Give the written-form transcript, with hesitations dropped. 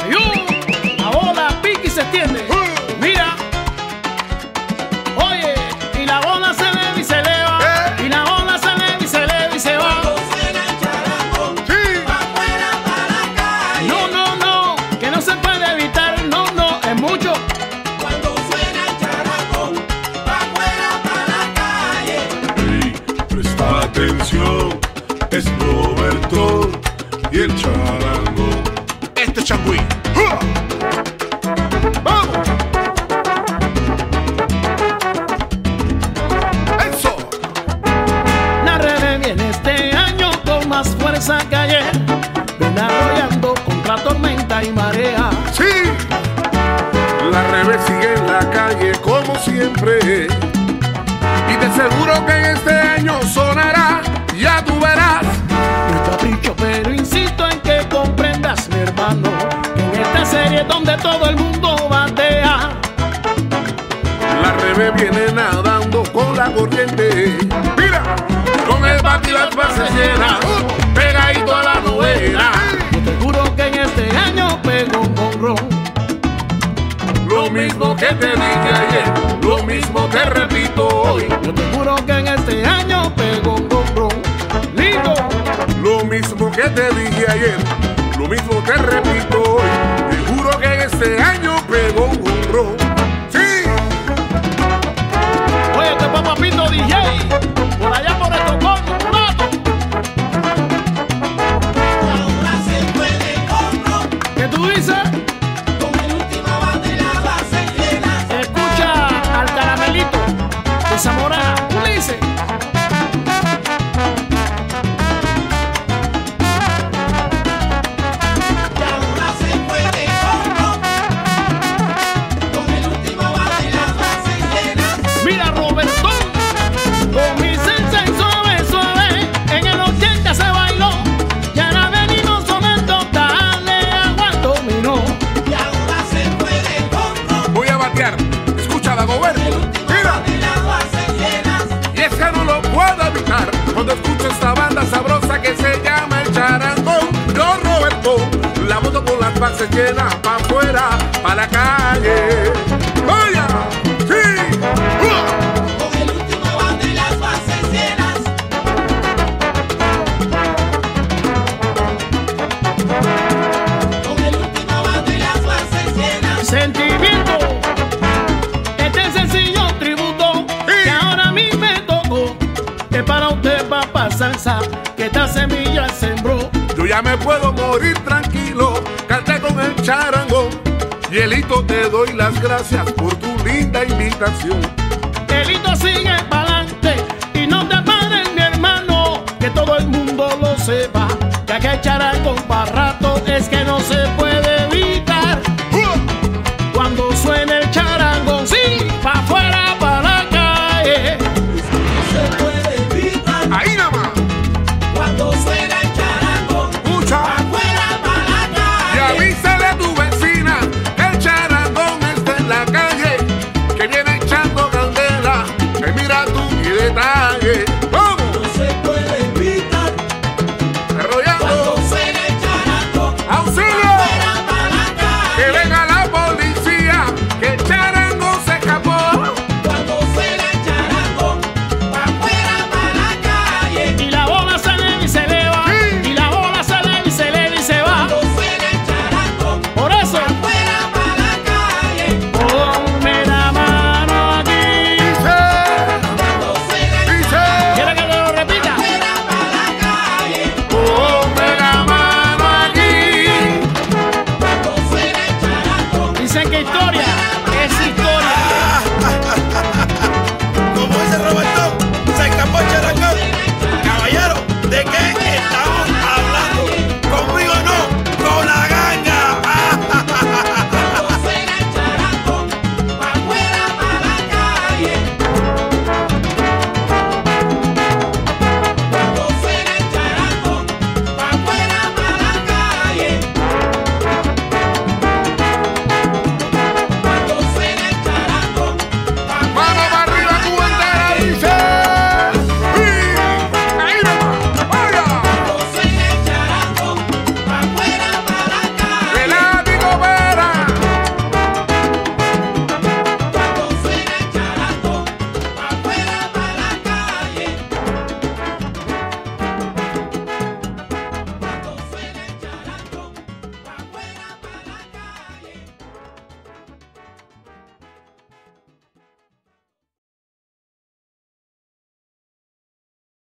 La bola pica y se extiende. Mira. Oye, y la bola se eleva y se eleva. Y la bola se eleva y se eleva y se va. Cuando suena el charangón, pa' afuera, pa' la calle. No, no, no, que no se puede evitar. No, no, es mucho. Cuando suena el charangón, pa' afuera, pa' la calle. Hey, presta atención, es Roberto y el charango. Este changüí. ¡Vamos! ¡Eso! La Rebe viene este año con más fuerza que ayer. Viene arrollando contra tormenta y marea. ¡Sí! La Rebe sigue en la calle como siempre. Y de seguro que en este año sonará. Ya tú verás. No es capricho, pero insisto en que comprendas, mi hermano, que en esta serie es donde todo el mundo batea. La Rebe viene nadando con la corriente. Mira, con el bate y las bases llenas, pegadito a la novena. Yo te juro que en este año pego un jonrón. Lo mismo que te dije ayer, lo mismo te repito hoy. Yo te juro que en este año pego un jonrón. Lindo. Lo mismo que te dije ayer, lo mismo te repito hoy. Te juro que en este año pego un jonrón. ¡Sí! Oye, este papapito DJ, por allá por Estocolmo, Mulato. Ahora se puede compro, ¿Qué tú dices? con el último bate y las bases llenas. Escucha al caramelito de Zamorana, Ulises. Y ahora se puede compro, con el último bate y las bases llenas. Mira, Robertón, con mi sensei suave, suave, en el 80 se bailó. Y ahora venimos sonando, dale agua al dominó. Y ahora se puede compro, Voy a batear, escucha la Goberto. el último Mira, bate y las bases llenas. y es que no lo puedo evitar cuando escucho esta banda sabrosa que se llama el charangón. Yo, Roberto, la moto con las bases llenas, pa' afuera, pa' la calle. ¡Vaya! ¡Sí! Con el último bate y las bases llenas. Con el último bate y las bases llenas. Sentimiento, este sencillo tributo que ahora a mí me tocó. Es para usted, papá salsa, que esta semilla sembró. Yo ya me puedo morir tranquilo, canté con el charangón. Hielito, te doy las gracias por tu linda invitación. Elito sigue pa'lante y no te pares, mi hermano, que todo el mundo lo sepa, que aquí hay charangón para rato.